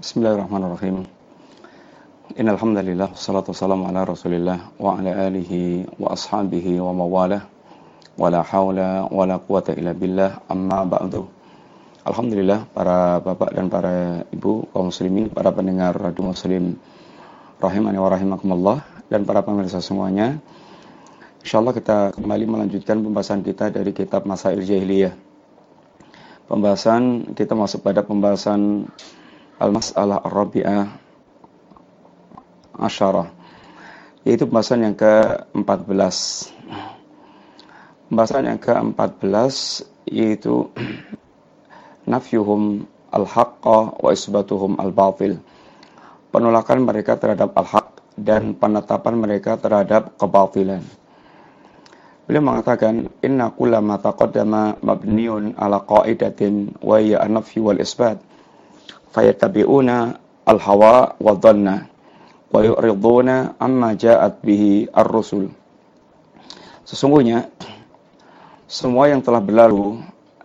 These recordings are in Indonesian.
Bismillahirrahmanirrahim. Innal hamdalillah wassalatu wassalamu ala Rasulillah wa ala alihi wa ashabihi wa mawalah. Wala haula wala quwata illa billah, amma ba'du. Alhamdulillah, para bapak dan para ibu kaum muslimin, para pendengar Radio Muslim rahimani wa rahimakumullah, dan para pemirsa semuanya. Insyaallah kita kembali melanjutkan pembahasan kita dari kitab Masail Jahiliyah. Pembahasan kita masuk pada pembahasan Al-Mas'alah Ar-Rabi'ah Asyarah, yaitu pembahasan yang ke-14. Pembahasan yang ke-14 yaitu nafyuhum al-haqqa wa isbatuhum al-batil. Penolakan mereka terhadap al-haq dan penetapan mereka terhadap kebatilan. Beliau mengatakan, inna kulla ma taqaddama mabniun ala qa'idatin wa hiya an-nafyu wal isbat. Fayattabi'una al-hawa wa dhanna wa yu'riduna amma ja'at bihi ar-rusul. Sesungguhnya semua yang telah berlalu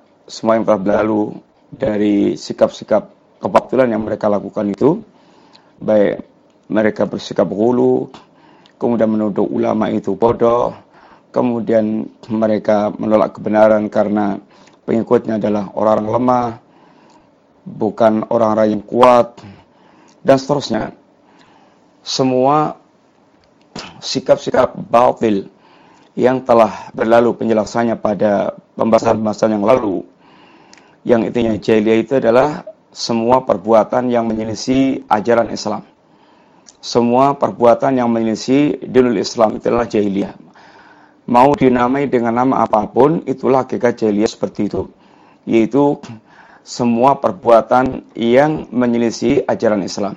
dari sikap-sikap kebatilan yang mereka lakukan itu, baik mereka bersikap ghulu, kemudian menuduh ulama itu bodoh, kemudian mereka menolak kebenaran karena pengikutnya adalah orang lemah, bukan orang-orang yang kuat, dan seterusnya. Semua sikap-sikap batil yang telah berlalu penjelasannya pada pembahasan-pembahasan yang lalu, yang intinya jahiliyah itu adalah semua perbuatan yang menyelisih ajaran Islam. Semua perbuatan yang menyelisih dinul Islam itu adalah jahiliyah. Mau dinamai dengan nama apapun, itulah hakikat jahiliyah seperti itu, yaitu semua perbuatan yang menyelisih ajaran Islam.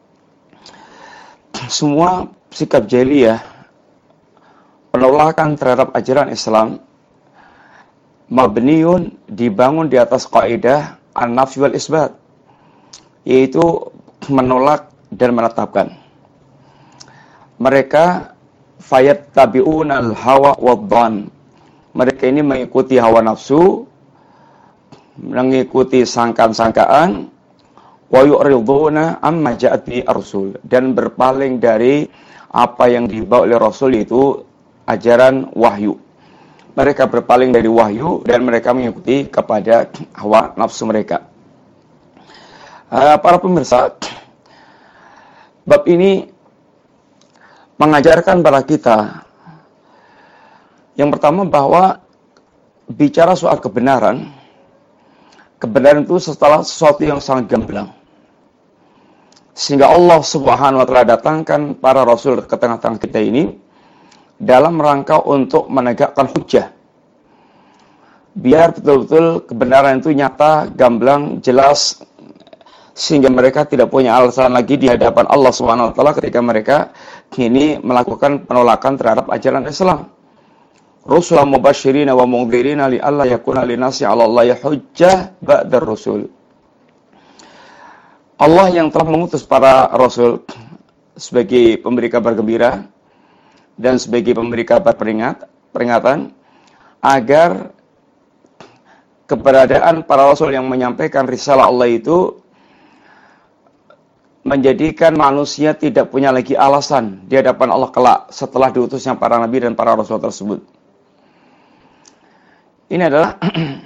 Semua sikap jahiliyah, penolakan terhadap ajaran Islam, mabniun, dibangun di atas kaidah an-nafy wal isbat, yaitu menolak dan menetapkan. Mereka fayattabi'una al-hawa wad-dhan. Mereka ini mengikuti hawa nafsu, mengikuti sangkaan-sangkaan, wa yu'riduna amma ja'at bi ar-rasul, dan berpaling dari apa yang dibawa oleh Rasul, itu ajaran wahyu. Mereka berpaling dari wahyu dan mereka mengikuti kepada hawa nafsu mereka. Para pemirsa, bab ini mengajarkan pada kita yang pertama bahwa bicara soal kebenaran itu setelah sesuatu yang sangat gamblang. Sehingga Allah Subhanahu wa taala datangkan para rasul ke tengah-tengah kita ini dalam rangka untuk menegakkan hujjah. Biar betul-betul kebenaran itu nyata, gamblang, jelas, sehingga mereka tidak punya alasan lagi di hadapan Allah Subhanahu wa taala ketika mereka ini melakukan penolakan terhadap ajaran Islam. Rusulan mubashirina wa mundhirina li alla yakuna linasi 'ala Allahi hujjah ba'dar rusul. Allah yang telah mengutus para rasul sebagai pemberi kabar gembira dan sebagai pemberi kabar peringatan agar keberadaan para rasul yang menyampaikan risalah Allah itu menjadikan manusia tidak punya lagi alasan di hadapan Allah kelak setelah diutusnya para nabi dan para rasul tersebut. Ini adalah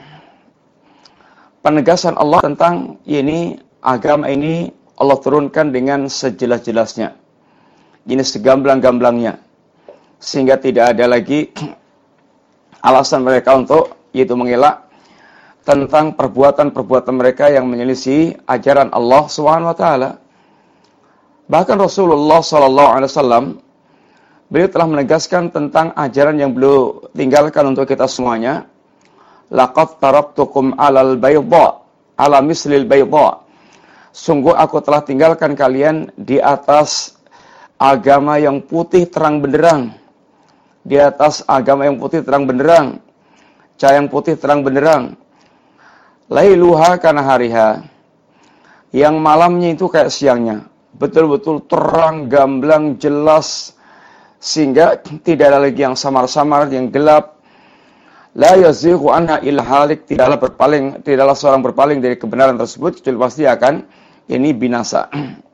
penegasan Allah tentang ini, agama ini Allah turunkan dengan sejelas-jelasnya, ini segamblang-gamblangnya, sehingga tidak ada lagi alasan mereka untuk yaitu mengelak tentang perbuatan-perbuatan mereka yang menyelisih ajaran Allah Subhanahu wa taala. Bahkan Rasulullah sallallahu alaihi wasallam beliau telah menegaskan tentang ajaran yang beliau tinggalkan untuk kita semuanya. Laqad taraktukum 'alal bayda, 'ala mislil bayda. Sungguh aku telah tinggalkan kalian di atas agama yang putih terang benderang. Di atas agama yang putih terang benderang, cahaya yang putih terang benderang. Lailuha kana hariha. Yang malamnya itu kayak siangnya. Betul-betul terang, gamblang, jelas, sehingga tidak ada lagi yang samar-samar, yang gelap. La yazighu anha illa halik, tidaklah seorang berpaling dari kebenaran tersebut kecuali pasti akan ini binasa.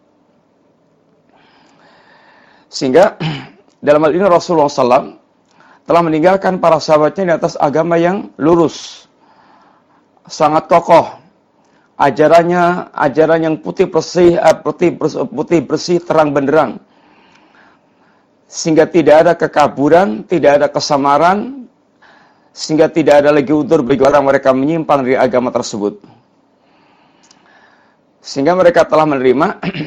Sehingga dalam hal ini Rasulullah SAW telah meninggalkan para sahabatnya di atas agama yang lurus, sangat kokoh. Ajaran yang putih bersih, terang benderang. Sehingga tidak ada kekaburan, tidak ada kesamaran, sehingga tidak ada lagi udzur bagi orang mereka menyimpang dari agama tersebut. Sehingga mereka telah menerima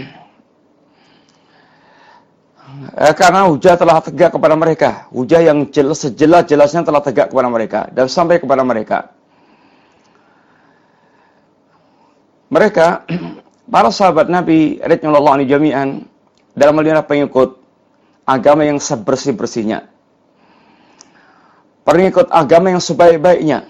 karena hujah telah tegak kepada mereka. Hujah yang sejelas-jelasnya telah tegak kepada mereka dan sampai kepada mereka. Mereka, para sahabat Nabi radhiyallahu anhum jami'an, dalam hal ini pengikut agama yang sebersih-bersihnya, pengikut agama yang sebaik-baiknya.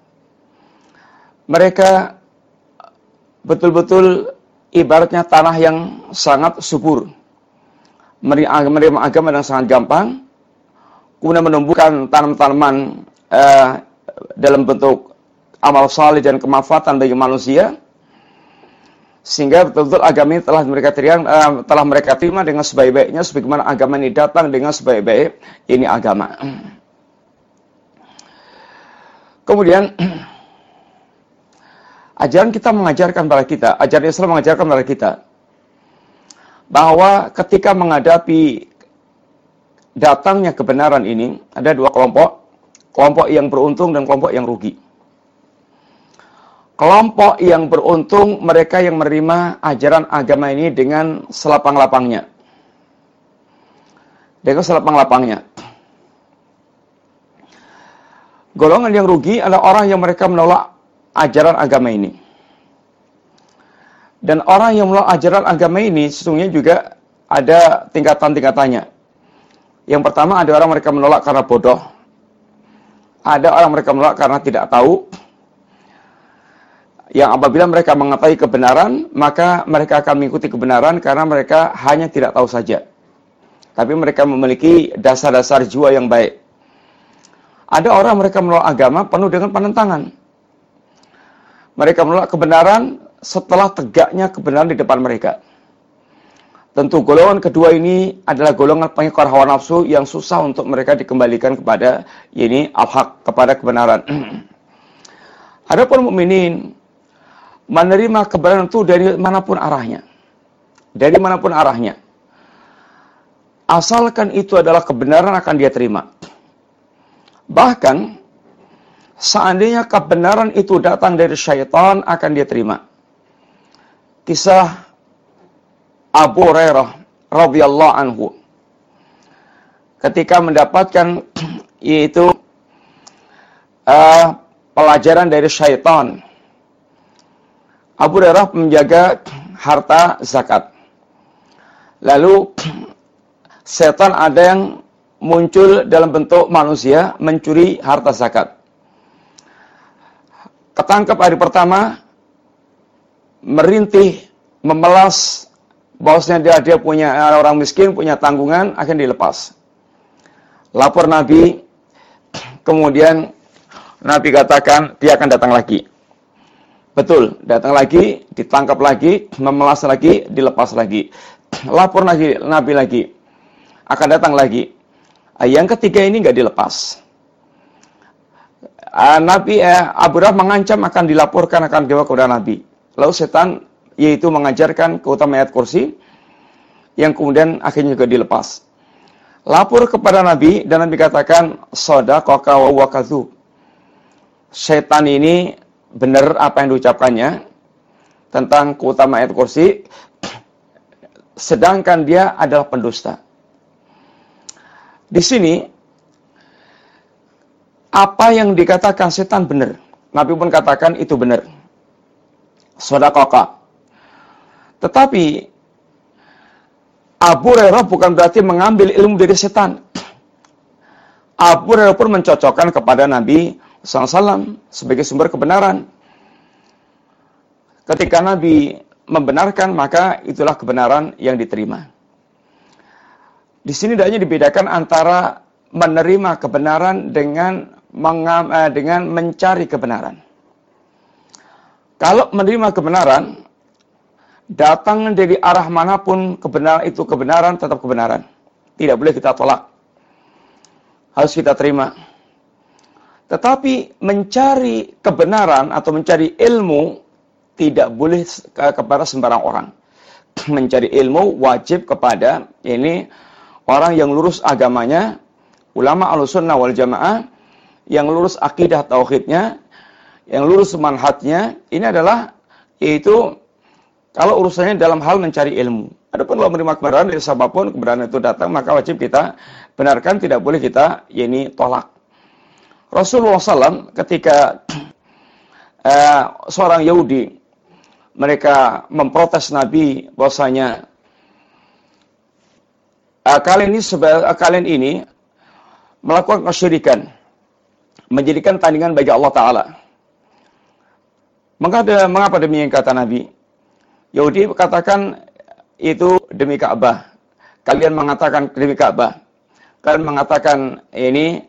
Mereka betul-betul ibaratnya tanah yang sangat subur, menerima agama dengan sangat gampang, kemudian menumbuhkan tanam-tanaman dalam bentuk amal saleh dan kemanfaatan bagi manusia, sehingga betul-betul agama ini telah mereka terima dengan sebaik-baiknya, sebagaimana agama ini datang dengan sebaik-baik ini agama. Kemudian ajaran kita mengajarkan kepada kita, ajaran Islam mengajarkan kepada kita bahwa ketika menghadapi datangnya kebenaran ini, ada dua kelompok yang beruntung dan kelompok yang rugi. Kelompok yang beruntung mereka yang menerima ajaran agama ini dengan selapang-lapangnya. Dengan selapang-lapangnya. Golongan yang rugi adalah orang yang mereka menolak ajaran agama ini. Dan orang yang menolak ajaran agama ini sesungguhnya juga ada tingkatan-tingkatannya. Yang pertama, ada orang mereka menolak karena bodoh. Ada orang mereka menolak karena tidak tahu. Yang apabila mereka mengetahui kebenaran, maka mereka akan mengikuti kebenaran karena mereka hanya tidak tahu saja. Tapi mereka memiliki dasar-dasar jiwa yang baik. Ada orang mereka menolak agama penuh dengan penentangan. Mereka menolak kebenaran setelah tegaknya kebenaran di depan mereka. Tentu golongan kedua ini adalah golongan pengikut hawa nafsu yang susah untuk mereka dikembalikan kepada al-haq, kepada kebenaran. Adapun mukminin menerima kebenaran itu dari manapun arahnya. Dari manapun arahnya. Asalkan itu adalah kebenaran akan dia terima. Bahkan, seandainya kebenaran itu datang dari syaitan akan dia terima. Kisah Abu Hurairah radhiyallahu anhu ketika mendapatkan yaitu pelajaran dari syaitan. Abu Hurairah menjaga harta zakat. Lalu setan ada yang muncul dalam bentuk manusia mencuri harta zakat. Ketangkap hari pertama, merintih, memelas, bahwasanya dia punya orang miskin, punya tanggungan, akan dilepas. Lapor Nabi, kemudian Nabi katakan dia akan datang lagi. Betul, datang lagi, ditangkap lagi, memelas lagi, dilepas lagi. Lapor lagi, Nabi lagi, akan datang lagi. Yang ketiga ini nggak dilepas. Abu Hurairah mengancam akan dilaporkan, akan dibawa kepada Nabi. Lalu setan yaitu mengajarkan keutamaan ayat kursi, yang kemudian akhirnya juga dilepas. Lapor kepada Nabi, dan Nabi katakan, shadaqaka wa huwa kadzdzub. Setan ini benar apa yang diucapkannya tentang keutamaan ayat kursi, sedangkan dia adalah pendusta. Di sini apa yang dikatakan setan benar. Nabi pun katakan itu benar. Shadaqaka. Tetapi Abu Hurairah bukan berarti mengambil ilmu dari setan. Abu Hurairah pun mencocokkan kepada Nabi SAW sebagai sumber kebenaran. Ketika Nabi membenarkan, maka itulah kebenaran yang diterima. Di sini tidaknya dibedakan antara menerima kebenaran dengan mencari kebenaran. Kalau menerima kebenaran datang dari arah manapun kebenaran itu kebenaran, tetap kebenaran. Tidak boleh kita tolak. Harus kita terima. Tetapi mencari kebenaran atau mencari ilmu tidak boleh kepada sembarang orang. Mencari ilmu wajib kepada ini orang yang lurus agamanya, ulama Ahlussunnah wal Jamaah, yang lurus akidah tauhidnya, yang lurus manhajnya. Ini adalah yaitu kalau urusannya dalam hal mencari ilmu. Adapun kalau menerima kebenaran dari siapapun, kebenaran itu datang, maka wajib kita benarkan, tidak boleh kita ini tolak. Rasulullah SAW ketika seorang Yahudi mereka memprotes Nabi bahwasanya kalian ini melakukan kesyirikan, menjadikan tandingan bagi Allah Ta'ala. Mengapa demikian kata Nabi? Yahudi katakan itu demi Ka'bah. Kalian mengatakan demi Ka'bah. Kalian mengatakan ini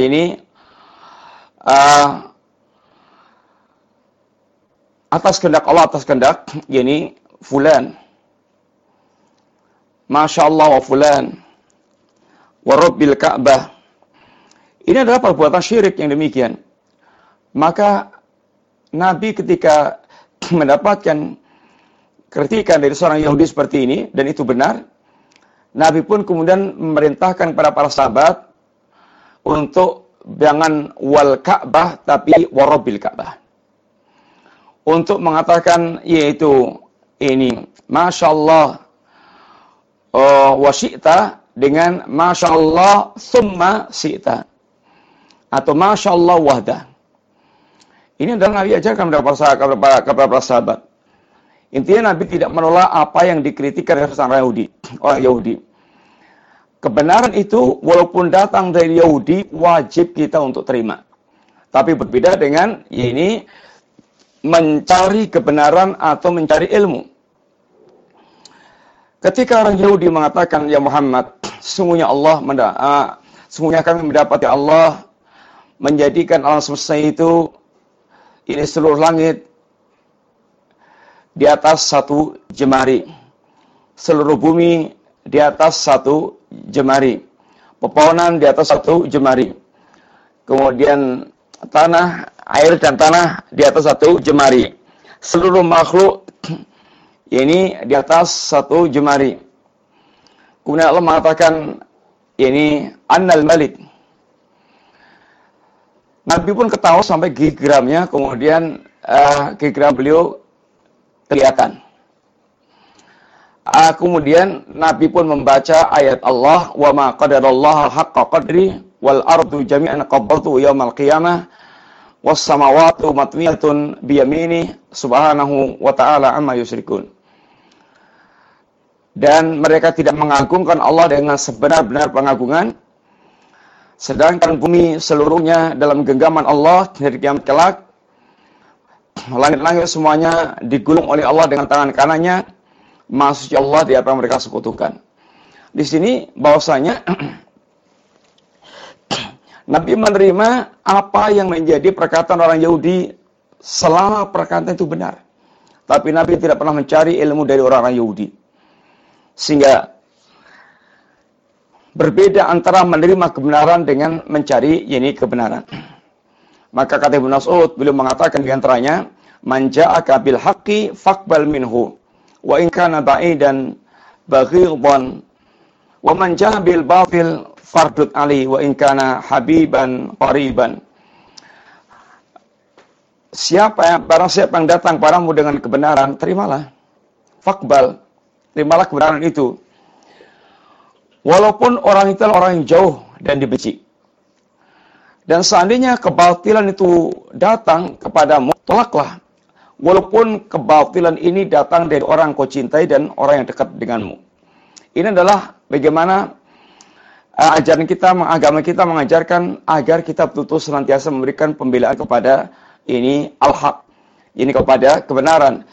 atas kehendak Allah, atas kehendak ini fulan. Masya Allah wa fulan wa rabbil Ka'bah. Ini adalah perbuatan syirik yang demikian. Maka Nabi ketika mendapatkan kritikan dari seorang Yahudi seperti ini, dan itu benar, Nabi pun kemudian memerintahkan kepada para sahabat untuk jangan wal Ka'bah, tapi warabil Ka'bah. Untuk mengatakan yaitu ini Masya Allah wa syi'ta dengan Masya Allah summa syi'ta, atau Masya Allah wahdah. Ini adalah Nabi ajarkan kepada para sahabat. Intinya Nabi tidak menolak apa yang dikritikkan oleh orang Yahudi. Kebenaran itu walaupun datang dari Yahudi, wajib kita untuk terima. Tapi berbeda dengan ini mencari kebenaran atau mencari ilmu. Ketika orang Yahudi mengatakan, ya Muhammad, sesungguhnya kami mendapati Allah menjadikan alam semesta itu ini seluruh langit di atas satu jemari, seluruh bumi di atas satu jemari, pepohonan di atas satu jemari, kemudian tanah, air dan tanah di atas satu jemari, seluruh makhluk ini di atas satu jemari. Kemudian Allah mengatakan ini Annal Malik. Nabi pun ketawa sampai gigi geramnya, kemudian gigi geram beliau kelihatan. Kemudian Nabi pun membaca ayat Allah, wa ma qadarallaha haqqa qadri wal ardu jami'an qabdatuhu yaumal qiyamah was samawati matwiyatun bi yamini subhanahu wa ta'ala amma yusyrikun. Dan mereka tidak mengagungkan Allah dengan sebenar-benar pengagungan, sedangkan bumi seluruhnya dalam genggaman Allah dari kiamat kelak. Langit-langit semuanya digulung oleh Allah dengan tangan kanannya. Maksudnya Allah di apa yang mereka sekutukan. Di sini bahwasanya Nabi menerima apa yang menjadi perkataan orang Yahudi selama perkataan itu benar. Tapi Nabi tidak pernah mencari ilmu dari orang-orang Yahudi. Sehingga berbeda antara menerima kebenaran dengan mencari kebenaran. Maka kata Ibnu Mas'ud, beliau mengatakan di antaranya, man ja'aka bil haqqi faqbal minhu wa in kana ba'idan baghidan wa man ja'a bil batil fardud ali wa in kana habiban qariban. Barang siapa yang datang padamu dengan kebenaran, terimalah. Faqbal, terimalah kebenaran itu. Walaupun orang itu orang yang jauh dan dibenci. Dan seandainya kebatilan itu datang kepadamu, tolaklah. Walaupun kebatilan ini datang dari orang kau cintai dan orang yang dekat denganmu. Ini adalah bagaimana ajaran kita, agama kita mengajarkan agar kita betul-betul senantiasa memberikan pembelaan kepada ini al-haq, ini kepada kebenaran.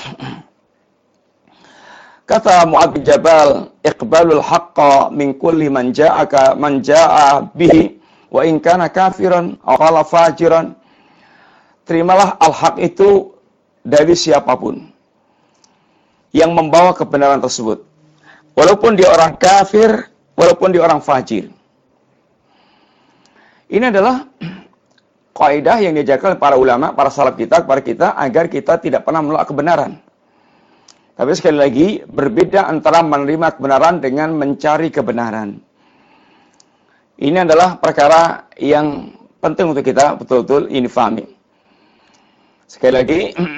Kata Mu'adz bin Jabal, iqbalul haqqa min kulli man ja'a bihi wa in kana kafiran aw qala fajiran. Terimalah al-haq itu dari siapapun. yang membawa kebenaran tersebut. Walaupun dia orang kafir, walaupun dia orang fajir. Ini adalah kaidah yang diajarkan oleh para ulama, para salaf kita kepada kita agar kita tidak pernah menolak kebenaran. Tapi sekali lagi, berbeda antara menerima kebenaran dengan mencari kebenaran. Ini adalah perkara yang penting untuk kita betul-betul ini fahami. Sekali lagi,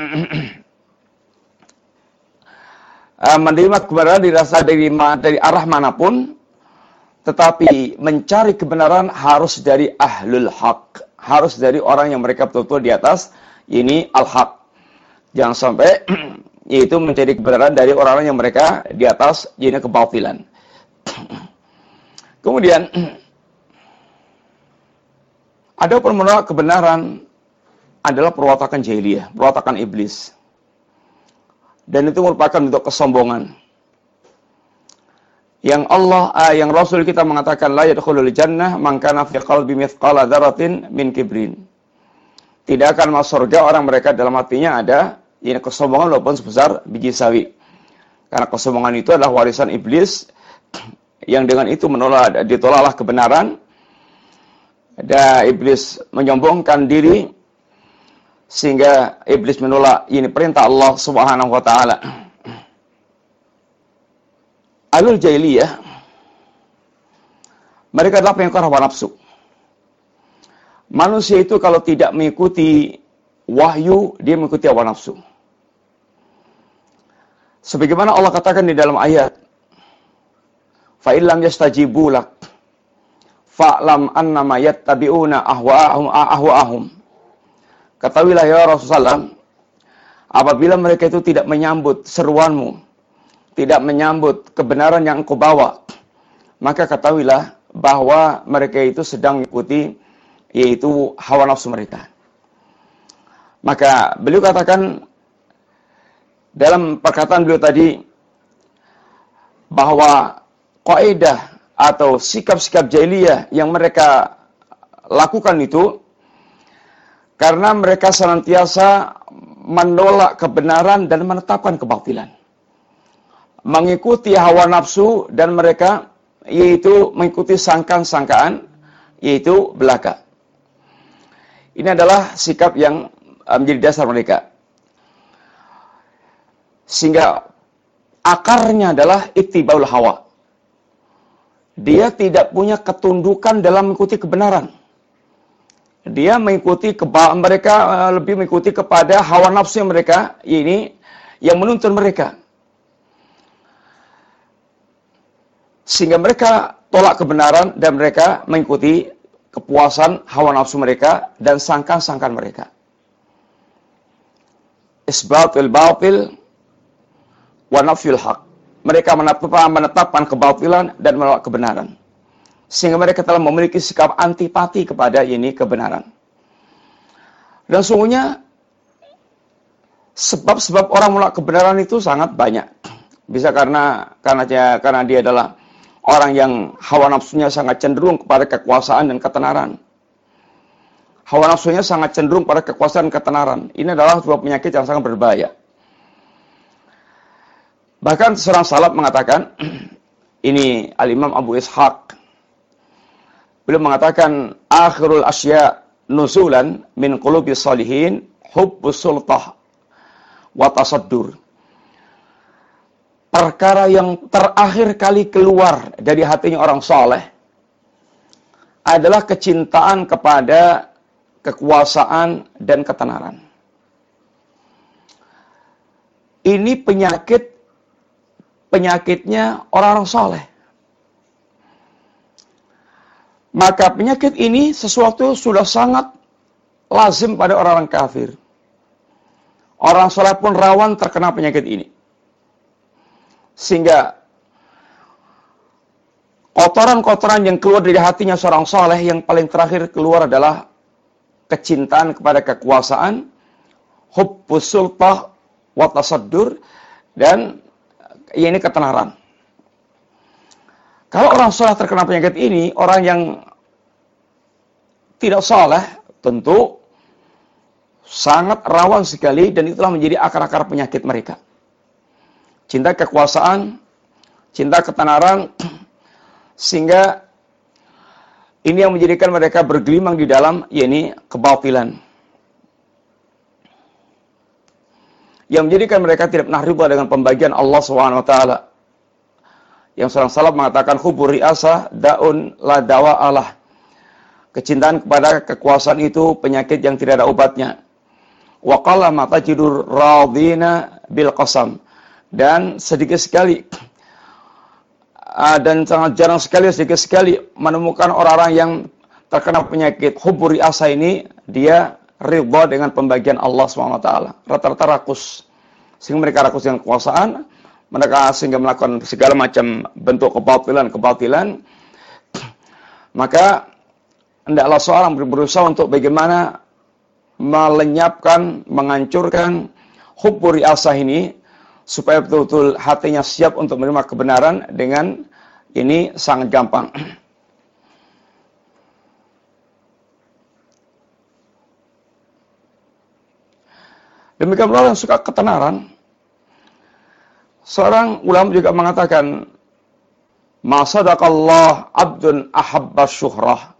menerima kebenaran dirasa dari arah manapun, tetapi mencari kebenaran harus dari ahlul haq, harus dari orang yang mereka betul-betul di atas ini al-haq. Jangan sampai yaitu mencari kebenaran dari orang-orang yang mereka di atas ini kebatilan. Kemudian ada menolak kebenaran adalah perwatakan jahiliyah, perwatakan iblis. Dan itu merupakan bentuk kesombongan. Yang Rasul kita mengatakan la yadkhulul jannah man kana fi qalbi mithqala dzarratin min kibrin. Tidak akan masuk surga orang mereka dalam hatinya ada ini kesombongan walaupun sebesar biji sawi. Karena kesombongan itu adalah warisan iblis yang dengan itu ditolaklah kebenaran. Dan iblis menyombongkan diri sehingga iblis menolak ini perintah Allah Subhanahu wa taala. Ahlul jahiliyah mereka adalah pengikut hawa nafsu. Manusia itu kalau tidak mengikuti wahyu, dia mengikuti hawa nafsu. Sebagaimana Allah katakan di dalam ayat, fa illam yastajibu lak fa'lam annama yattabi'una ahwa'ahum. Ketahuilah ya Rasulullah, apabila mereka itu tidak menyambut seruanmu, tidak menyambut kebenaran yang engkau bawa, maka ketahuilah bahwa mereka itu sedang mengikuti yaitu hawa nafsu mereka. Maka beliau katakan dalam perkataan beliau tadi bahwa kaidah atau sikap-sikap jahiliyah yang mereka lakukan itu karena mereka senantiasa menolak kebenaran dan menetapkan kebatilan. Mengikuti hawa nafsu dan mereka yaitu mengikuti sangkaan-sangkaan yaitu belaka. Ini adalah sikap yang menjadi dasar mereka. Sehingga akarnya adalah ittibaul hawa. Dia tidak punya ketundukan dalam mengikuti kebenaran. Dia mengikuti mereka lebih mengikuti kepada hawa nafsu mereka ini yang menuntun mereka. Sehingga mereka tolak kebenaran dan mereka mengikuti kepuasan hawa nafsu mereka dan sangkaan-sangkaan mereka. Isbatul batil wa nafyul haq. Mereka menetapkan kebatilan dan menolak kebenaran. Sehingga mereka telah memiliki sikap antipati kepada ini kebenaran. Dan sungguhnya sebab-sebab orang menolak kebenaran itu sangat banyak. Bisa karena dia adalah orang yang hawa nafsunya sangat cenderung kepada kekuasaan dan ketenaran. Hawa nafsunya sangat cenderung pada kekuasaan dan ketenaran. Ini adalah sebuah penyakit yang sangat berbahaya. Bahkan seorang salaf mengatakan, ini Al-Imam Abu Ishaq, beliau mengatakan, akhirul asya nuzulan min qulubi salihin hubbus sultah wa tasaddur. Perkara yang terakhir kali keluar dari hatinya orang saleh adalah kecintaan kepada kekuasaan dan ketenaran. Ini penyakitnya orang-orang saleh. Maka penyakit ini sesuatu sudah sangat lazim pada orang-orang kafir. Orang saleh pun rawan terkena penyakit ini. Sehingga kotoran-kotoran yang keluar dari hatinya seorang saleh yang paling terakhir keluar adalah kecintaan kepada kekuasaan, hubbus sultah wa tasaddur, dan ini ketenaran. Kalau orang saleh terkena penyakit ini, orang yang tidak saleh tentu sangat rawan sekali dan itulah menjadi akar-akar penyakit mereka. cinta kekuasaan, cinta ketenaran, sehingga ini yang menjadikan mereka bergelimang di dalam, yakni kebatilan. Yang menjadikan mereka tidak pernah ridha dengan pembagian Allah SWT. Yang seorang salaf mengatakan, hubur ri'asah da'un la dawa'alah. Kecintaan kepada kekuasaan itu penyakit yang tidak ada obatnya. Wa qalla ma tajidur radina bil qasam. Dan sedikit sekali dan sangat jarang sekali, sedikit sekali menemukan orang-orang yang terkena penyakit hubur ri'asah ini, dia ridha dengan pembagian Allah SWT. Rata-rata rakus. Sehingga mereka rakus dengan kekuasaan, mereka sehingga melakukan segala macam bentuk kebatilan. Maka hendaklah seorang berusaha untuk bagaimana melenyapkan, menghancurkan hubur ri'asah ini, supaya betul-betul hatinya siap untuk menerima kebenaran. Dengan ini sangat gampang. Demikian pula yang suka ketenaran. Seorang ulama juga mengatakan, ma sadaqallah abdun ahabba syuhrah.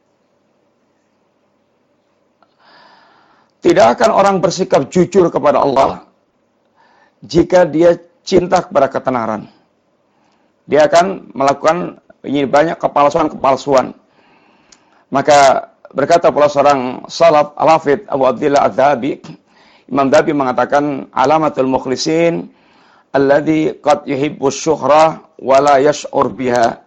Tidak akan orang bersikap jujur kepada Allah jika dia cinta kepada ketenaran. Dia akan melakukan ini banyak kepalsuan. Maka berkata pula seorang salaf al-hafidh Abu Abdillah Adz-Dzahabi, Imam Dzahabi mengatakan, alamatul mukhlisin alladzi qad yuhibbu syuhrah wa la yash'ur biha.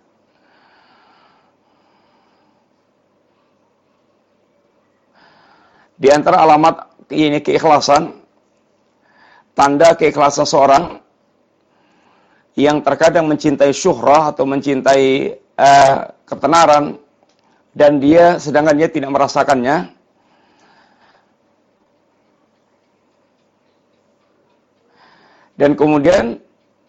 Di antara alamat ini keikhlasan, tanda keikhlasan seorang yang terkadang mencintai syuhrah atau mencintai ketenaran, dan dia sedangkan dia tidak merasakannya. Dan kemudian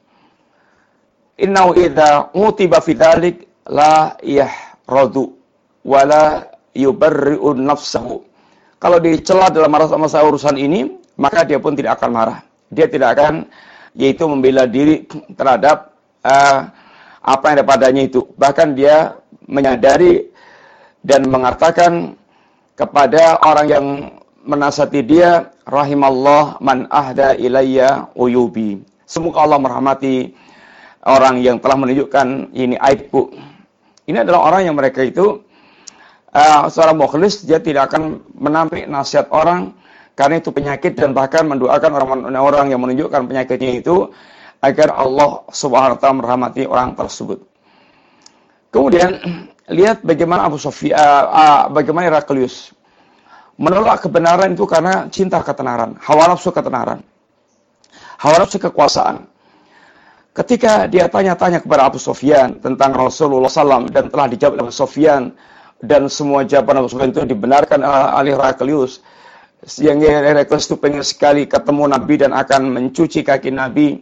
innahu idza utiba fi dzalik la yahradu wa la yubarri'u nafsahu. Kalau dicela dalam masa urusan ini, maka dia pun tidak akan marah. Dia tidak akan yaitu membela diri terhadap apa yang ada padanya itu. Bahkan dia menyadari dan mengatakan kepada orang yang menasihati dia, rahimallah man ahda ilayya uyubi. Semoga Allah merahmati orang yang telah menunjukkan ini aibku. Ini adalah orang yang mereka itu seorang mukhlis, dia tidak akan menampik nasihat orang karena itu penyakit, dan bahkan mendoakan orang-orang yang menunjukkan penyakitnya itu agar Allah Subhanahu wa taala merahmati orang tersebut. Kemudian lihat bagaimana Abu Sufyan, bagaimana Heraklius menolak kebenaran itu karena cinta ketenaran, hawa nafsu ketenaran, hawa nafsu kekuasaan. Ketika dia tanya-tanya kepada Abu Sufyan tentang Rasulullah SAW dan telah dijawab oleh Abu Sufyan, dan semua jawaban Abu Sufyan itu dibenarkan oleh Heraklius, yang Heraklius itu pengen sekali ketemu Nabi dan akan mencuci kaki Nabi,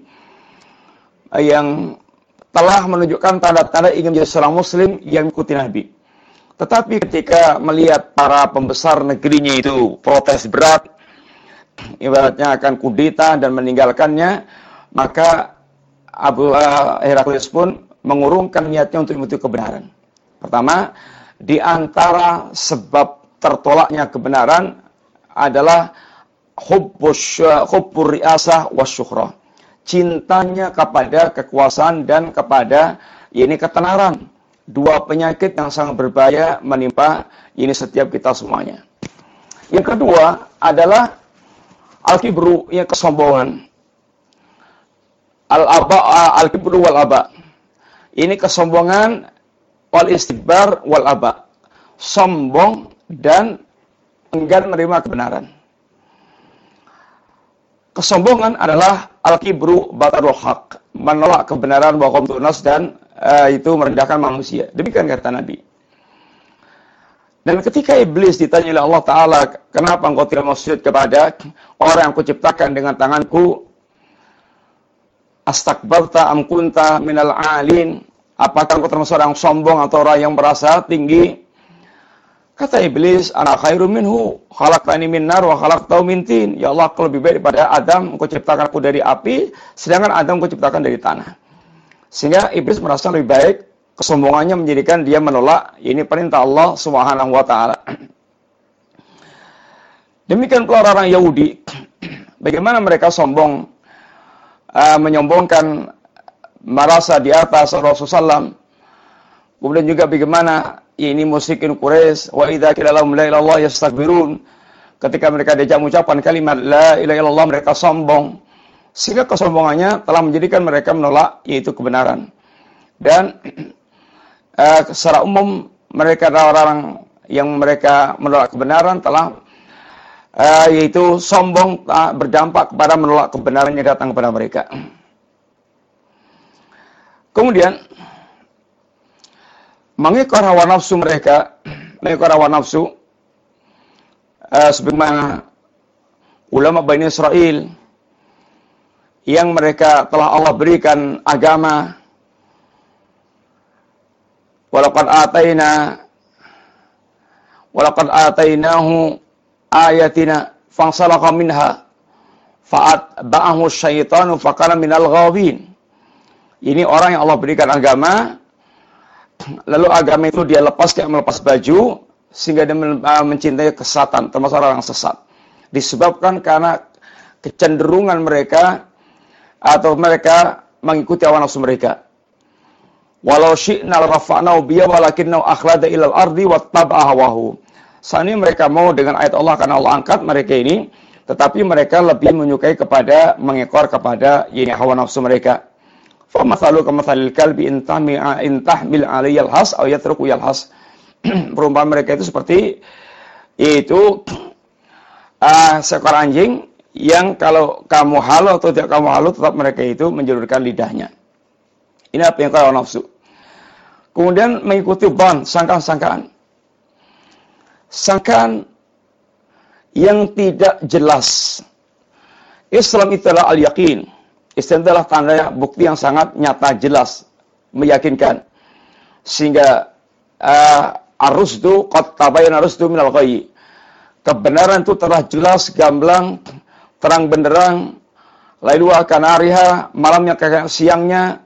yang telah menunjukkan tanda-tanda ingin menjadi seorang Muslim yang mengikuti Nabi. Tetapi ketika melihat para pembesar negerinya itu protes berat, ibaratnya akan kudeta dan meninggalkannya, maka Heraklius pun mengurungkan niatnya untuk mengikuti kebenaran. Pertama, di antara sebab tertolaknya kebenaran adalah hubbur ri'asah wasyuhrah. Cintanya kepada kekuasaan dan kepada ini ketenaran. Dua penyakit yang sangat berbahaya menimpa ini setiap kita semuanya. Yang kedua adalah al-kibru, yang kesombongan. Al-kibru wal aba. Ini kesombongan wal istikbar wal aba. Sombong dan enggan menerima kebenaran. Kesombongan adalah al-kibru batarul haq, menolak kebenaran wa qamtun nas, dan itu merendahkan manusia. Demikian kata Nabi. Dan ketika iblis ditanya oleh Allah Ta'ala, kenapa engkau tidak mau sujud kepada orang yang kuciptakan dengan tanganku? Astakbarta am kunta minal alin? Apakah engkau termasuk orang sombong atau orang yang merasa tinggi? Kata iblis, ana khairum minhu, khalaqtani min nar wa khalaqtahu min tin. Ya Allah, aku lebih baik daripada Adam, engkau ciptakan aku dari api, sedangkan Adam engkau ciptakan dari tanah. Sehingga iblis merasa lebih baik, kesombongannya menjadikan dia menolak ini perintah Allah Subhanahu wa taala. Demikian pula orang Yahudi, bagaimana mereka sombong, menyombongkan merasa di atas Rasulullah SAW. Kemudian juga bagaimana ini musyrikin Quraisy, wa idza qila lahum la ilaha illallah yastakbirun. Ketika mereka diajak mengucapkan kalimat la ilaha illallah, mereka sombong. Sehingga kesombongannya telah menjadikan mereka menolak yaitu kebenaran. Dan secara umum mereka adalah orang yang mereka menolak kebenaran telah yaitu sombong berdampak kepada menolak kebenaran yang datang kepada mereka. Kemudian mengikor hawa nafsu mereka, sebagaimana ulama Bani Israel yang mereka telah Allah berikan agama, walaqad atainahu ayatina fansalakha minha fa'atba'ahu syaitanu fakana minal ghawin. Ini orang yang Allah berikan agama, lalu agama itu dia lepas kayak melepas baju, sehingga dia mencintai kesesatan, termasuk orang yang sesat. Disebabkan karena kecenderungan mereka atau mereka mengikuti hawa nafsu mereka. Walau syi'na rafa'nahu biya walakinnahu akhlada ilal ardi wattaba'a hawahu. Seandainya mereka mau dengan ayat Allah, karena Allah angkat mereka ini, tetapi mereka lebih menyukai kepada mengekor kepada ini hawa nafsu mereka. Fa mathalu kamathalil kalbi in tahmil 'alayhi yalhas aw yatruku yalhas. Perumpamaan mereka itu seperti itu seekor anjing yang kalau kamu halu atau tidak kamu halu, tetap mereka itu menjulurkan lidahnya. Ini apa yang hawa nafsu. Kemudian mengikuti dhan, sangkaan-sangkaan. Sangkaan yang tidak jelas. Islam itulah al-yaqin. Islam adalah tanda bukti yang sangat nyata, jelas, meyakinkan. Sehingga ar-rusdu qad tabayyana ar-rusdu minal ghayy. Kebenaran itu telah jelas, gamblang, terang benderang, lailuha kanariha, malamnya kayak siangnya.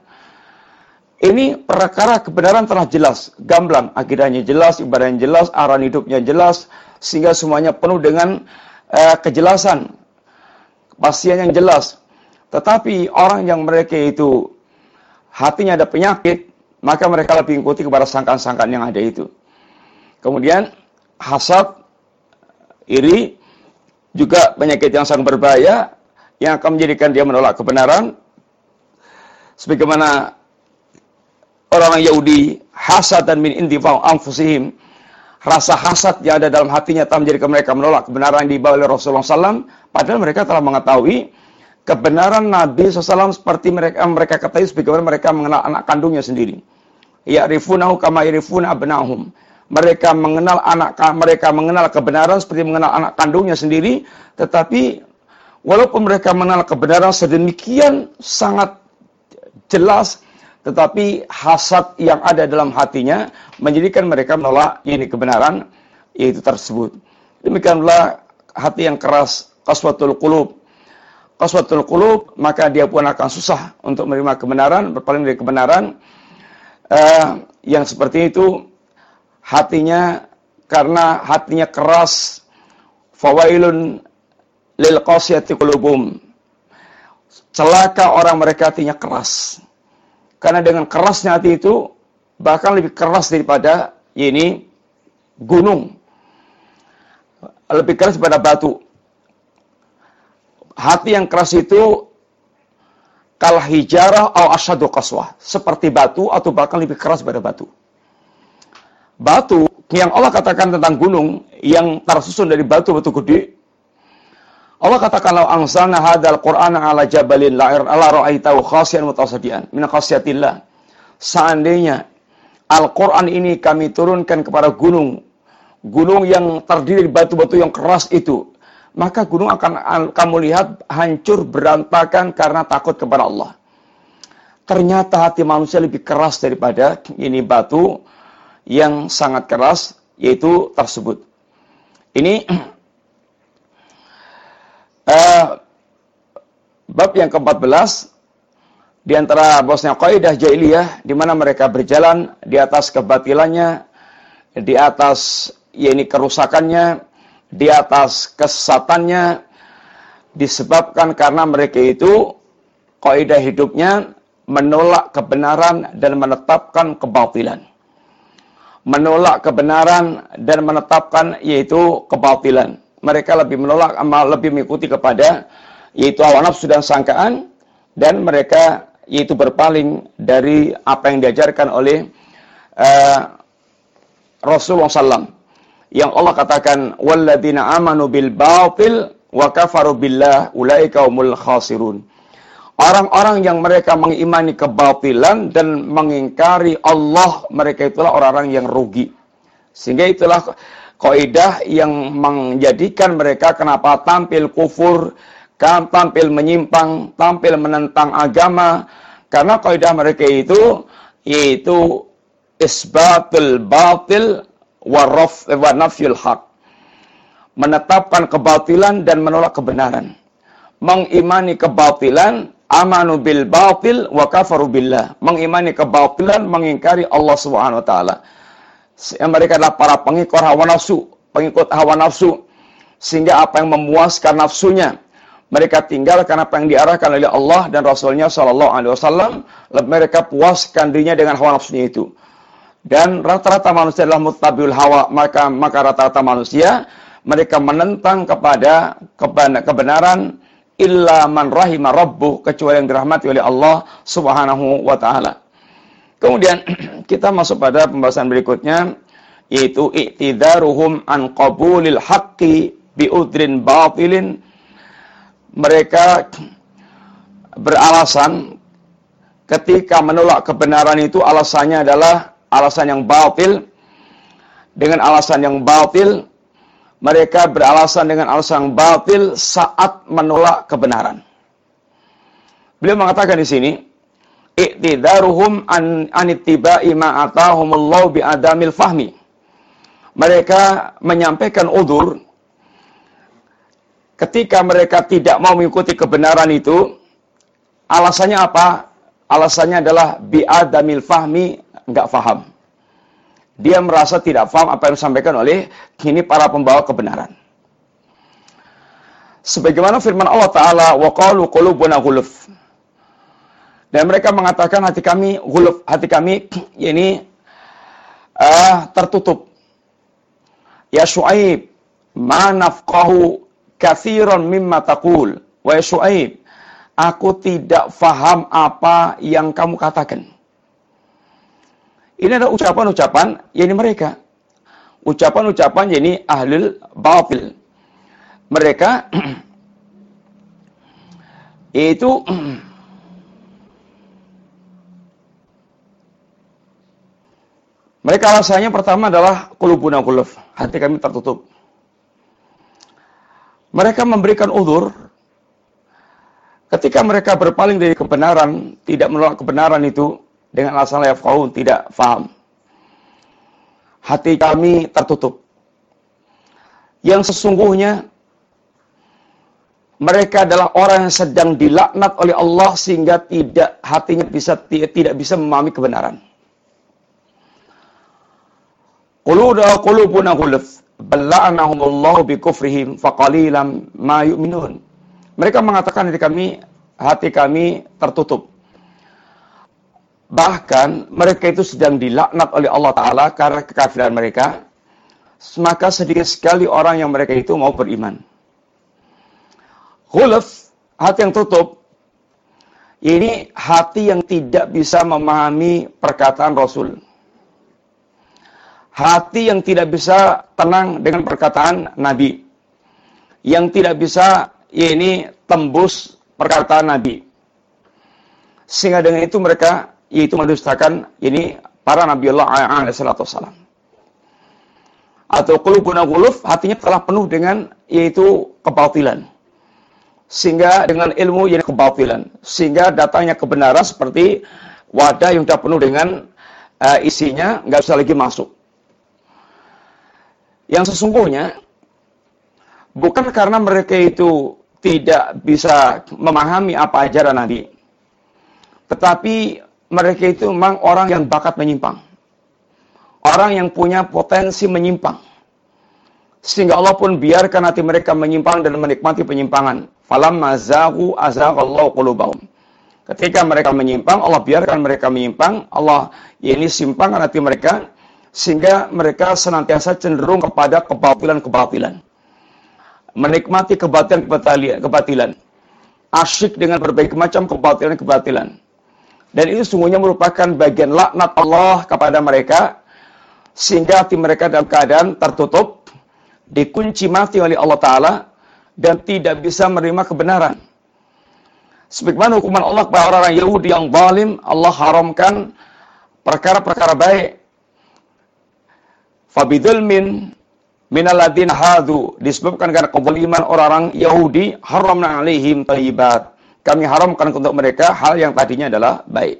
Ini perkara kebenaran telah jelas, gamblang, akidahnya jelas, ibadahnya jelas, arahan hidupnya jelas, sehingga semuanya penuh dengan kejelasan, kepastian yang jelas. Tetapi orang yang mereka itu hatinya ada penyakit, maka mereka lebih mengikuti kepada sangkaan-sangkaan yang ada itu. Kemudian hasad, iri, juga penyakit yang sangat berbahaya yang akan menjadikan dia menolak kebenaran. Sebagaimana orang Yahudi, hasad dan min indifa'u anfusihim, rasa hasad yang ada dalam hatinya telah menjadikan mereka menolak kebenaran yang dibawa oleh Rasulullah SAW, padahal mereka telah mengetahui kebenaran Nabi SAW seperti mereka ketahui sebagaimana mereka mengenal anak kandungnya sendiri. Ya'rifunahu kama ya'rifuna abna'ahum. Mereka mengenal kebenaran seperti mengenal anak kandungnya sendiri, tetapi walaupun mereka mengenal kebenaran sedemikian sangat jelas, tetapi hasad yang ada dalam hatinya menjadikan mereka menolak ini kebenaran yaitu tersebut. Demikianlah hati yang keras, qaswatul qulub. Qaswatul qulub, maka dia pun akan susah untuk menerima kebenaran, berpaling dari kebenaran. Yang seperti itu hatinya, karena hatinya keras, fawailun lil qasiyati qulubum. Celaka orang mereka hatinya keras. Karena dengan kerasnya hati itu bahkan lebih keras daripada ini gunung. Lebih keras daripada batu. Hati yang keras itu kal hijarah aw asyaddu qaswah, seperti batu atau bahkan lebih keras daripada batu. Batu yang Allah katakan tentang gunung yang tersusun dari batu-batu gede. Allah katakan law anzalna hadzal qur'ana ala jabalin la ra'aitahu khashiyan mutasaddian min khasyatillah. Seandainya Al-Qur'an ini kami turunkan kepada gunung yang terdiri dari batu-batu yang keras itu, maka gunung akan kamu lihat hancur berantakan karena takut kepada Allah. Ternyata hati manusia lebih keras daripada ini batu yang sangat keras, yaitu tersebut. Ini bab yang ke-14 di antara bosnya kaidah jahiliyah di mana mereka berjalan di atas kebatilannya, di atas kerusakannya, di atas kesesatannya, disebabkan karena mereka itu kaidah hidupnya menolak kebenaran dan menetapkan kebatilan. Menolak kebenaran dan menetapkan yaitu kebatilan. Mereka lebih menolak, lebih mengikuti kepada yaitu hawa nafsu dan sangkaan, dan mereka yaitu berpaling dari apa yang diajarkan oleh Rasulullah SAW. Yang Allah katakan, walladzina amanu bil batil wa kafaru billah ulaika humul khasirun. Orang-orang yang mereka mengimani kebatilan dan mengingkari Allah, mereka itulah orang-orang yang rugi. Sehingga itulah kaidah yang menjadikan mereka kenapa tampil kufur, tampil menyimpang, tampil menentang agama. Karena kaidah mereka itu yaitu isbatul batil wa nafyul haq. Menetapkan kebatilan dan menolak kebenaran. Mengimani kebatilan, amanu bil batil wa kafaru billah. Mengimani kebatilan, mengingkari Allah Subhanahu wa taala. Mereka adalah para pengikut hawa nafsu, sehingga apa yang memuaskan nafsunya mereka tinggalkan, apa yang diarahkan oleh Allah dan Rasulnya Shallallahu Alaihi Wasallam, mereka puaskan dirinya dengan hawa nafsunya itu. Dan rata-rata manusia adalah muttabiul hawa, maka rata-rata manusia mereka menentang kepada kebenaran illa man rahima rabbuh, kecuali yang dirahmati oleh Allah Subhanahu wa taala. Kemudian kita masuk pada pembahasan berikutnya, yaitu i'tidaruhum an qabulil haqqi bi udrin batilin. Mereka beralasan ketika menolak kebenaran itu alasannya adalah alasan yang batil. Dengan alasan yang batil, mereka beralasan dengan alasan yang batil saat menolak kebenaran. Beliau mengatakan di sini, i'tidaruhum an ittiba'i ma atahumullahu bi adamil fahmi. Mereka menyampaikan udzur ketika mereka tidak mau mengikuti kebenaran itu. Alasannya apa? Alasannya adalah bi adamil fahmi, enggak faham. Dia merasa tidak faham apa yang disampaikan oleh ini para pembawa kebenaran. Sebagaimana firman Allah Ta'ala, wa qalu qulubuna ghuluf. Dan mereka mengatakan hati kami ghuluf, hati kami ini tertutup. Ya Syuaib, ma nafqahu katsiran mimma taqul. Wa ya Syuaib, aku tidak faham apa yang kamu katakan. Ini adalah ucapan-ucapan yakni mereka. Ucapan-ucapan yakni ahlul batil. Mereka itu mereka alasannya pertama adalah qulubuna ghuluf, hati kami tertutup. Mereka memberikan udzur ketika mereka berpaling dari kebenaran, tidak menolak kebenaran itu dengan alasan la yafqahun, tidak faham. Hati kami tertutup. Yang sesungguhnya mereka adalah orang yang sedang dilaknat oleh Allah sehingga hatinya tidak bisa memahami kebenaran. Qulubuna ghuluf bal la'anahumullahu bikufrihim faqalilan ma yu'minun. Mereka mengatakan hati kami tertutup. Bahkan mereka itu sedang dilaknat oleh Allah Ta'ala karena kekafiran mereka. Maka sedikit sekali orang yang mereka itu mau beriman. Ghuluf, hati yang tutup. Ini hati yang tidak bisa memahami perkataan Rasul. Hati yang tidak bisa tenang dengan perkataan Nabi. Yang tidak bisa tembus perkataan Nabi. Sehingga dengan itu mereka yaitu mendustakan para Nabiullah alaihi wasallam. Atau qulubuna ghuluf, hatinya telah penuh dengan yaitu kebatilan. Sehingga dengan ilmu yang kebatilan, sehingga datangnya kebenaran seperti wadah yang sudah penuh dengan isinya, nggak bisa lagi masuk. Yang sesungguhnya bukan karena mereka itu tidak bisa memahami apa ajaran Nabi, tetapi mereka itu memang orang yang bakat menyimpang. Orang yang punya potensi menyimpang. Sehingga Allah pun biarkan hati mereka menyimpang dan menikmati penyimpangan. Falamma zaghu azaghallahu qulubahum. Ketika mereka menyimpang, Allah biarkan mereka menyimpang. Allah ini simpangkan hati mereka sehingga mereka senantiasa cenderung kepada kebatilan-kebatilan. Menikmati kebatilan. Asyik dengan berbagai macam kebatilan-kebatilan. Dan ini sungguhnya merupakan bagian laknat Allah kepada mereka, sehingga hati mereka dalam keadaan tertutup, dikunci mati oleh Allah Ta'ala, dan tidak bisa menerima kebenaran. Sebagaimana hukuman Allah kepada orang-orang Yahudi yang zalim, Allah haramkan perkara-perkara baik. Fabidulmin minalladzina hadu, disebabkan karena kezaliman orang-orang Yahudi, haramna alaihim thayyibat. Kami haramkan untuk mereka hal yang tadinya adalah baik.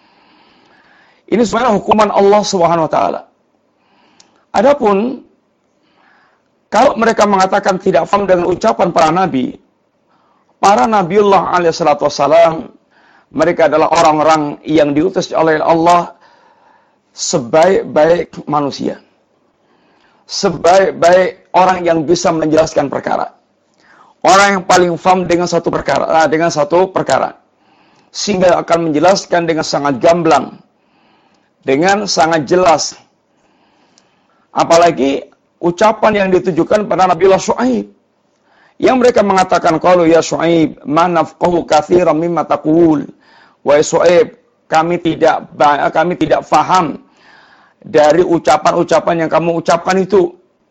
Ini sebenarnya hukuman Allah Subhanahu wa taala. Adapun kalau mereka mengatakan tidak paham dengan ucapan para nabiullah alaihi salatu wassalam, mereka adalah orang-orang yang diutus oleh Allah sebaik-baik manusia. Sebaik-baik orang yang bisa menjelaskan perkara. Orang yang paling paham dengan satu perkara. Sehingga akan menjelaskan dengan sangat gamblang, dengan sangat jelas. Apalagi ucapan yang ditujukan pada Nabiullah Syuaib. Yang mereka mengatakan, qalu ya Syuaib, ma nafqahu katsiran mimma taqul. Wahai Syuaib, kami tidak faham dari ucapan-ucapan yang kamu ucapkan itu.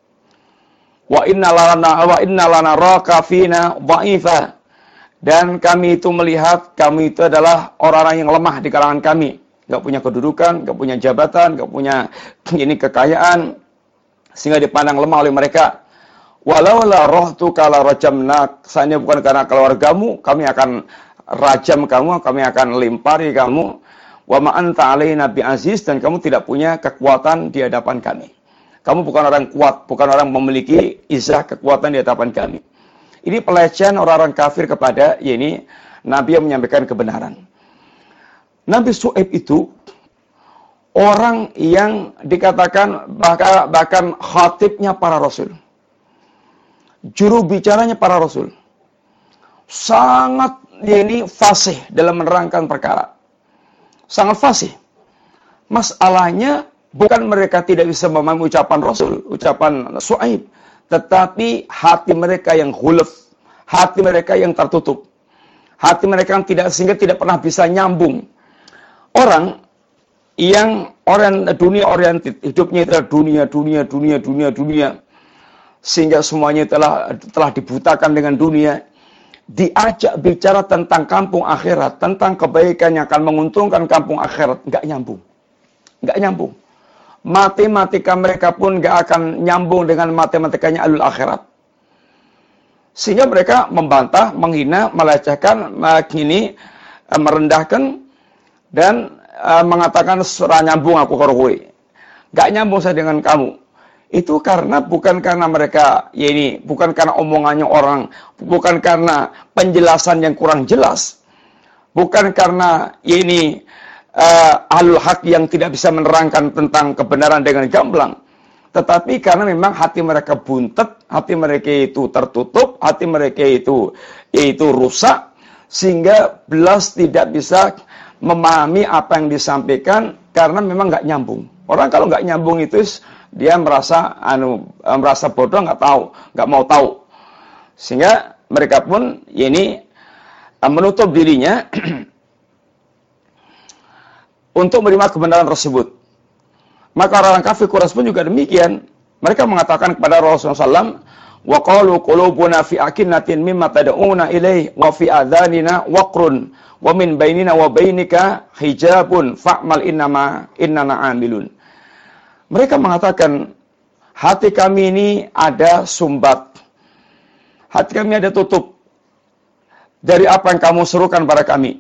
Wa inna lana raka fina dha'ifa. Dan kami itu melihat kamu itu adalah orang-orang yang lemah di kalangan kami. Gak punya kedudukan, gak punya jabatan, gak punya kekayaan, sehingga dipandang lemah oleh mereka. Walau la rohtuka la rajamnak. Seandainya bukan karena keluargamu, kami akan rajam kamu, kami akan lempari kamu. Wa ma anta alaina bi aziz, dan kamu tidak punya kekuatan di hadapan kami. Kamu bukan orang kuat, bukan orang memiliki izah kekuatan di hadapan kami. Ini pelecehan orang-orang kafir kepada Nabi yang menyampaikan kebenaran. Nabi Syuaib itu orang yang dikatakan bahkan khatibnya para rasul. Juru bicaranya para rasul. Sangat fasih dalam menerangkan perkara. Sangat fasih. Masalahnya bukan mereka tidak bisa memahami ucapan Rasul, ucapan Syuaib, tetapi hati mereka yang huluf, hati mereka yang tertutup, hati mereka yang sehingga tidak pernah bisa nyambung. Orang dunia oriented, hidupnya itu dunia, sehingga semuanya telah dibutakan dengan dunia. Diajak bicara tentang kampung akhirat, tentang kebaikan yang akan menguntungkan kampung akhirat, nggak nyambung. Matematika mereka pun gak akan nyambung dengan matematikanya ahlul akhirat. Sehingga mereka membantah, menghina, melecehkan, merendahkan, dan mengatakan surah nyambung aku koroi. Gak nyambung saya dengan kamu. Itu bukan karena mereka, bukan karena omongannya orang, bukan karena penjelasan yang kurang jelas, bukan karena ahlul haq yang tidak bisa menerangkan tentang kebenaran dengan gamblang, tetapi karena memang hati mereka buntet, hati mereka itu tertutup, hati mereka itu rusak, sehingga belas tidak bisa memahami apa yang disampaikan karena memang nggak nyambung. Orang kalau nggak nyambung itu dia merasa bodoh, nggak mau tahu, sehingga mereka pun menutup dirinya untuk menerima kebenaran tersebut. Maka orang kafir Quraisy pun juga demikian. Mereka mengatakan kepada Rasulullah SAW, wa qalu qulubuna fi akinnatin mimma tad'una ilaihi wa fi adhanina waqrun wa min bainina wa bainika hijabun fa'mal innana amilun. Mereka mengatakan, hati kami ini ada sumbat. Hati kami ada tutup dari apa yang kamu serukan pada kami.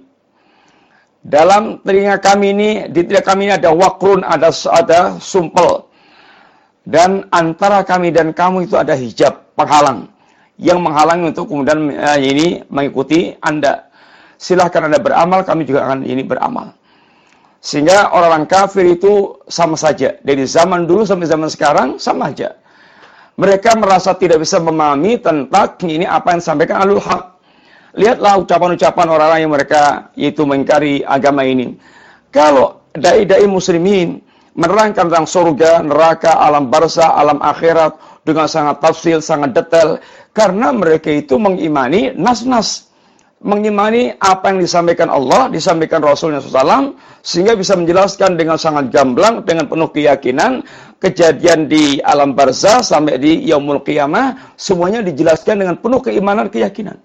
Dalam telinga kami ini, di telinga kami ini ada wakrun, ada sumpel. dan antara kami dan kamu itu ada hijab, penghalang, yang menghalangi untuk kemudian ini mengikuti Anda. Silahkan Anda beramal, kami juga akan ini beramal. Sehingga orang kafir itu sama saja, dari zaman dulu sampai zaman sekarang sama aja. Mereka merasa tidak bisa memahami tentang ini apa yang disampaikan Ahlul Haq. Lihatlah ucapan-ucapan orang-orang yang mereka yaitu mengingkari agama ini. Kalau dai-dai muslimin menerangkan tentang surga, neraka, alam barzah, alam akhirat dengan sangat tafsil, sangat detail, karena mereka itu mengimani nas-nas, mengimani apa yang disampaikan Allah, disampaikan Rasulnya SAW, sehingga bisa menjelaskan dengan sangat gamblang, dengan penuh keyakinan, kejadian di alam barzah sampai di yaumul qiyamah, semuanya dijelaskan dengan penuh keimanan, keyakinan.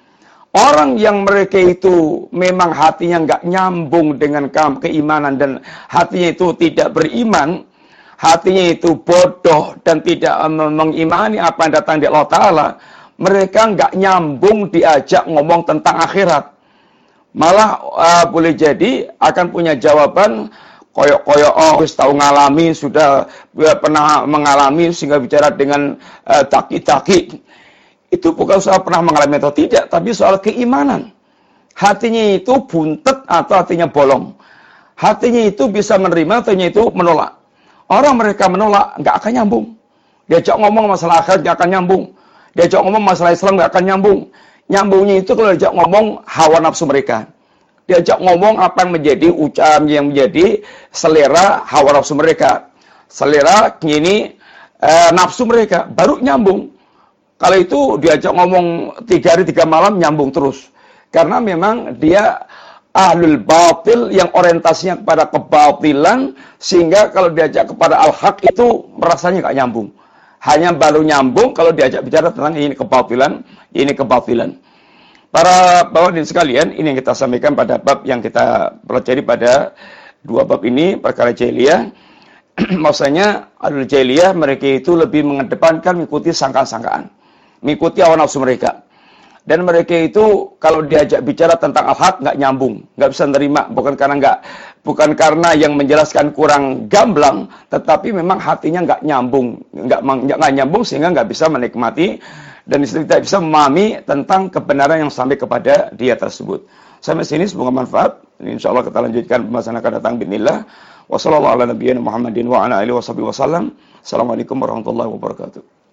Orang yang mereka itu memang hatinya nggak nyambung dengan keimanan dan hatinya itu tidak beriman, hatinya itu bodoh dan tidak mengimani apa yang datang dari Allah Ta'ala, mereka nggak nyambung diajak ngomong tentang akhirat. Malah boleh jadi akan punya jawaban koyok-koyok, oh wis tahu ngalami, sudah pernah mengalami sehingga bicara dengan taki-taki. Itu bukan soal pernah mengalami atau tidak, tapi soal keimanan. Hatinya itu buntet atau hatinya bolong. Hatinya itu bisa menerima, hatinya itu menolak. Orang mereka menolak, nggak akan nyambung. Diajak ngomong masalah akhirat, nggak akan nyambung. Diajak ngomong masalah Islam, nggak akan nyambung. Nyambungnya itu kalau diajak ngomong hawa nafsu mereka. Diajak ngomong apa yang menjadi yang menjadi selera hawa nafsu mereka. Selera ini nafsu mereka, baru nyambung. Kalau itu diajak ngomong 3 hari 3 malam nyambung terus. Karena memang dia ahlul batil yang orientasinya kepada kebatilan, sehingga kalau diajak kepada al-haq itu rasanya nggak nyambung. Hanya baru nyambung kalau diajak bicara tentang ini kebatilan, ini kebatilan. Para bapak dan sekalian, ini yang kita sampaikan pada bab yang kita pelajari pada 2 bab ini, perkara jahiliyah. Maksudnya ahlul jahiliyah mereka itu lebih mengedepankan mengikuti sangkaan-sangkaan, mengikuti hawa nafsu mereka. Dan mereka itu kalau diajak bicara tentang al-haq nggak nyambung, nggak bisa nerima, bukan karena yang menjelaskan kurang gamblang, tetapi memang hatinya nggak nyambung, nggak nyambung sehingga nggak bisa menikmati dan tidak bisa memahami tentang kebenaran yang sampai kepada dia tersebut. Sampai sini semoga manfaat. Insyaallah kita lanjutkan pembahasan akan datang bismillah. Wassalamualaikum warahmatullahi wabarakatuh.